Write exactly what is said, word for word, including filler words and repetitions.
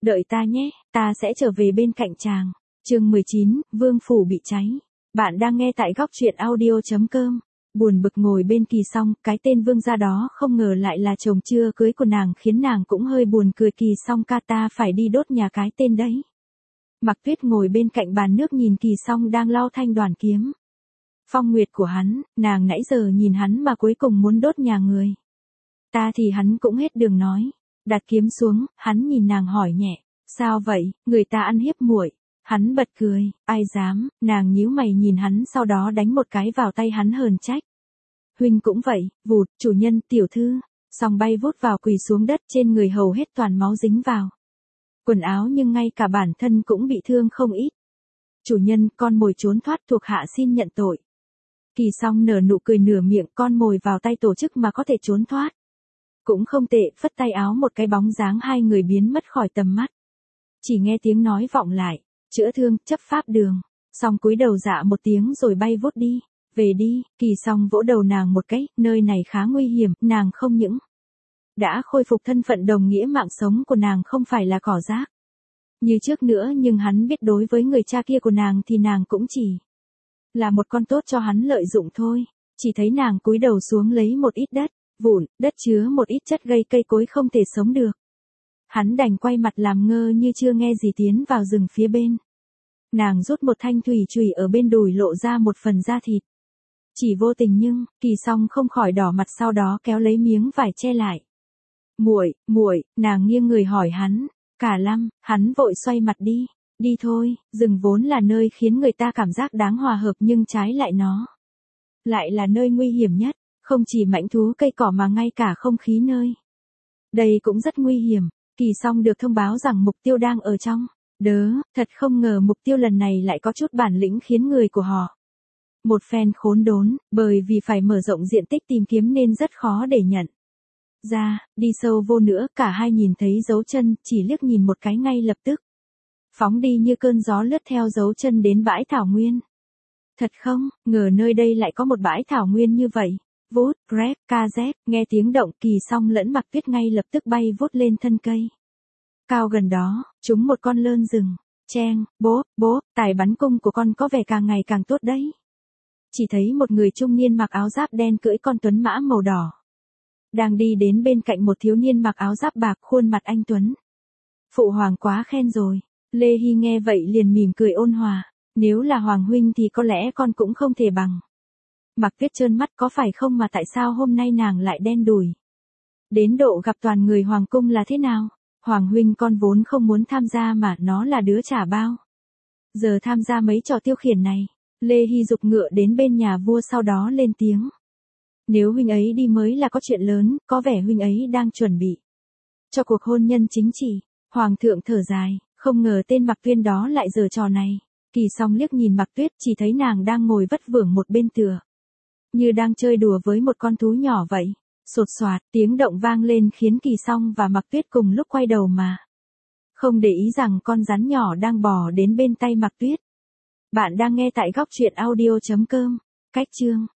Đợi ta nhé, ta sẽ trở về bên cạnh chàng. Chương mười chín, Vương phủ bị cháy. Bạn đang nghe tại góc truyện audio chấm com. Buồn bực ngồi bên Kỳ Song, cái tên Vương gia đó không ngờ lại là chồng chưa cưới của nàng, khiến nàng cũng hơi buồn cười. Kỳ Song ca, ta phải đi đốt nhà cái tên đấy. Mặc Tuyết ngồi bên cạnh bàn nước nhìn Kỳ Song đang lau thanh đoàn kiếm. Phong nguyệt của hắn, nàng nãy giờ nhìn hắn mà cuối cùng muốn đốt nhà người. Ta thì hắn cũng hết đường nói. Đặt kiếm xuống, hắn nhìn nàng hỏi nhẹ, sao vậy, người ta ăn hiếp muội. Hắn bật cười, ai dám, nàng nhíu mày nhìn hắn, sau đó đánh một cái vào tay hắn hờn trách. Huynh cũng vậy, vụt, chủ nhân, tiểu thư, Song bay vút vào quỳ xuống đất, trên người hầu hết toàn máu dính vào quần áo, nhưng ngay cả bản thân cũng bị thương không ít. Chủ nhân, con mồi trốn thoát, thuộc hạ xin nhận tội. Kỳ Song nở nụ cười nửa miệng, con mồi vào tay tổ chức mà có thể trốn thoát. Cũng không tệ, phất tay áo một cái, bóng dáng hai người biến mất khỏi tầm mắt. Chỉ nghe tiếng nói vọng lại, chữa thương, chấp pháp đường. Song cúi đầu dạ một tiếng rồi bay vút đi. Về đi. Kỳ Song vỗ đầu nàng một cái, nơi này khá nguy hiểm, nàng không những đã khôi phục thân phận đồng nghĩa, mạng sống của nàng không phải là cỏ rác như trước nữa, nhưng hắn biết đối với người cha kia của nàng thì nàng cũng chỉ là một con tốt cho hắn lợi dụng thôi. Chỉ thấy nàng cúi đầu xuống lấy một ít đất vụn, đất chứa một ít chất gây cây cối không thể sống được. Hắn đành quay mặt làm ngơ như chưa nghe gì, tiến vào rừng phía bên. Nàng rút một thanh thủy chùy ở bên đùi, lộ ra một phần da thịt. Chỉ vô tình nhưng, Kỳ Song không khỏi đỏ mặt, sau đó kéo lấy miếng vải che lại. Muội, muội, nàng nghiêng người hỏi hắn. Cả Lâm, hắn vội xoay mặt đi. Đi thôi, rừng vốn là nơi khiến người ta cảm giác đáng hòa hợp, nhưng trái lại nó lại là nơi nguy hiểm nhất. Không chỉ mãnh thú cây cỏ mà ngay cả không khí nơi đây cũng rất nguy hiểm. Kỳ Song được thông báo rằng mục tiêu đang ở trong đớ, thật không ngờ mục tiêu lần này lại có chút bản lĩnh, khiến người của họ một phen khốn đốn, bởi vì phải mở rộng diện tích tìm kiếm nên rất khó để nhận ra. Đi sâu vô nữa, cả hai nhìn thấy dấu chân, chỉ liếc nhìn một cái ngay lập tức phóng đi như cơn gió, lướt theo dấu chân đến bãi thảo nguyên. Thật không ngờ nơi đây lại có một bãi thảo nguyên như vậy. Vút, rép, ca dép, nghe tiếng động, Kỳ Song lẫn Mặc Tuyết ngay lập tức bay vút lên thân cây cao gần đó, trúng một con lơn rừng. Cheng, bố, bố, tài bắn cung của con có vẻ càng ngày càng tốt đấy. Chỉ thấy một người trung niên mặc áo giáp đen cưỡi con tuấn mã màu đỏ đang đi đến bên cạnh một thiếu niên mặc áo giáp bạc, khuôn mặt anh tuấn. Phụ hoàng quá khen rồi. Lê Hy nghe vậy liền mỉm cười ôn hòa. Nếu là hoàng huynh thì có lẽ con cũng không thể bằng. Mặc Tuyết trơn mắt, có phải không, mà tại sao hôm nay nàng lại đen đủi đến độ gặp toàn người hoàng cung là thế nào? Hoàng huynh, con vốn không muốn tham gia mà, nó là đứa trả bao giờ tham gia mấy trò tiêu khiển này. Lê Hy giục ngựa đến bên nhà vua, sau đó lên tiếng. Nếu huynh ấy đi mới là có chuyện lớn, có vẻ huynh ấy đang chuẩn bị cho cuộc hôn nhân chính trị. Hoàng thượng thở dài, không ngờ tên Mặc Tuyên đó lại giở trò này. Kỳ Song liếc nhìn Mặc Tuyết, chỉ thấy nàng đang ngồi vất vưởng một bên, tựa như đang chơi đùa với một con thú nhỏ vậy. Sột soạt, tiếng động vang lên khiến Kỳ Song và Mặc Tuyết cùng lúc quay đầu mà không để ý rằng con rắn nhỏ đang bò đến bên tay Mặc Tuyết. Bạn đang nghe tại góc truyện audio chấm com. Cách chương